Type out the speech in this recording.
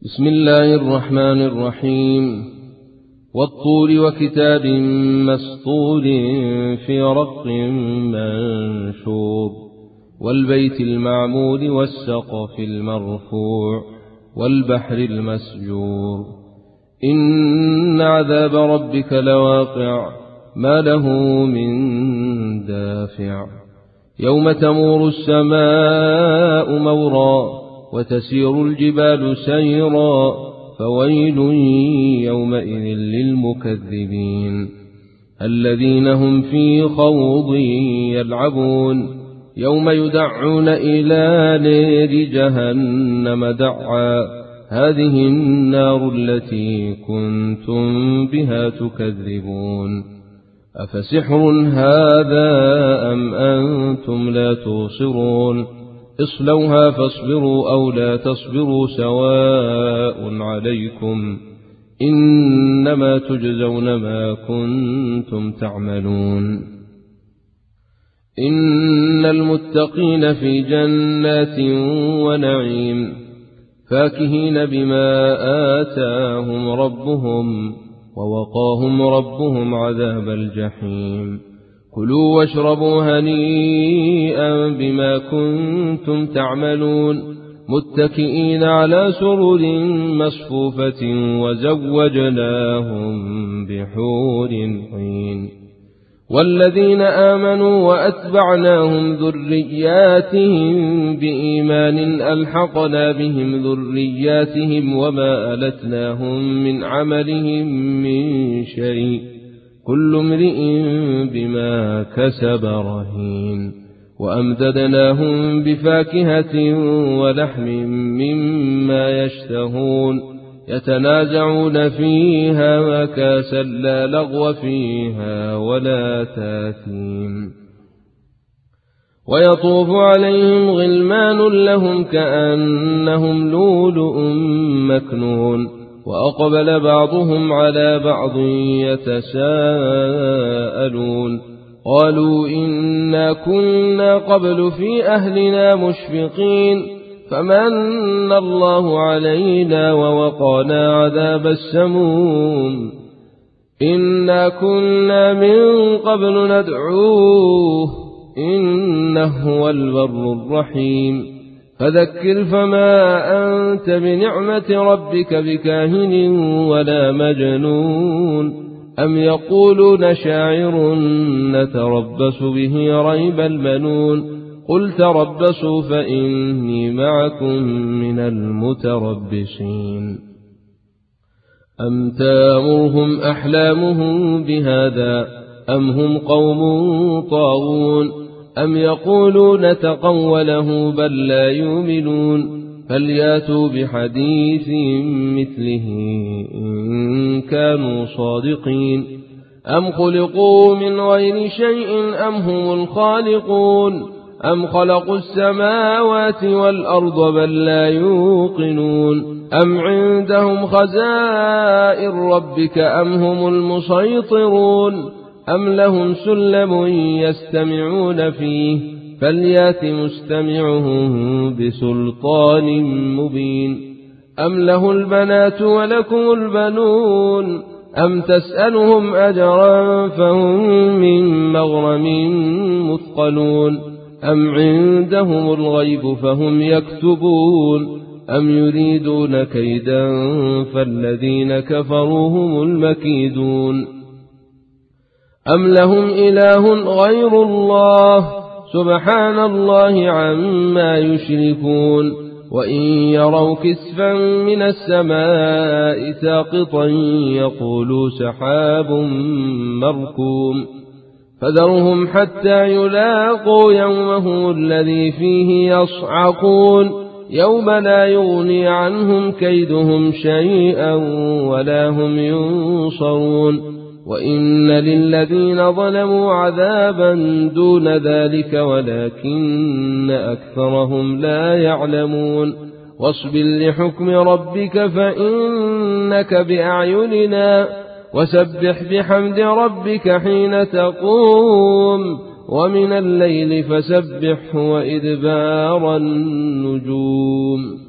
بسم الله الرحمن الرحيم والطور وكتاب مسطور في رق منشور والبيت المعمور والسقف المرفوع والبحر المسجور إن عذاب ربك لواقع ما له من دافع يوم تمور السماء مورا وتسير الجبال سيرا فويل يومئذ للمكذبين الذين هم في خوض يلعبون يوم يدعون إلى نار جهنم دعا هذه النار التي كنتم بها تكذبون أفسحر هذا أم أنتم لا تبصرون اصلوها فاصبروا أو لا تصبروا سواء عليكم إنما تجزون ما كنتم تعملون إن المتقين في جنات ونعيم فاكهين بما آتاهم ربهم ووقاهم ربهم عذاب الجحيم كلوا واشربوا هنيئا بما كنتم تعملون متكئين على سرر مصفوفة وزوجناهم بحور عين والذين آمنوا وأتبعناهم ذرياتهم بإيمان ألحقنا بهم ذرياتهم وما ألتناهم من عملهم من شيء كل امرئ بما كسب رهين وأمددناهم بفاكهة ولحم مما يشتهون يتنازعون فيها وكاسا لا لغو فيها ولا تاثيم ويطوف عليهم غلمان لهم كأنهم لؤلؤ مكنون وأقبل بعضهم على بعض يتساءلون قالوا إنا كنا قبل في أهلنا مشفقين فمن الله علينا ووقانا عذاب السموم إنا كنا من قبل ندعوه إنه هو البر الرحيم فذكر فما أنت بنعمة ربك بكاهن ولا مجنون أم يقولون شاعر نتربص به ريب المنون قل تربصوا فإني معكم من المتربصين أم تامرهم أحلامهم بهذا أم هم قوم طاغون أم يقولون تقوله بل لا يؤمنون فلياتوا بحديث مثله إن كانوا صادقين أم خلقوا من غير شيء أم هم الخالقون أم خلقوا السماوات والأرض بل لا يوقنون أم عندهم خزائن ربك أم هم المسيطرون أم لهم سلم يستمعون فيه فليات مستمعهم بسلطان مبين أم له البنات ولكم البنون أم تسألهم أجرا فهم من مغرم مثقلون أم عندهم الغيب فهم يكتبون أم يريدون كيدا فالذين كفروا هم المكيدون أم لهم إله غير الله سبحان الله عما يشركون وإن يروا كسفا من السماء ساقطا يقولوا سحاب مركوم فذرهم حتى يلاقوا يومه الذي فيه يصعقون يوم لا يغني عنهم كيدهم شيئا ولا هم ينصرون وإن للذين ظلموا عذابا دون ذلك ولكن أكثرهم لا يعلمون واصبر لحكم ربك فإنك بأعيننا وسبح بحمد ربك حين تقوم ومن الليل فسبحه وإدبار النجوم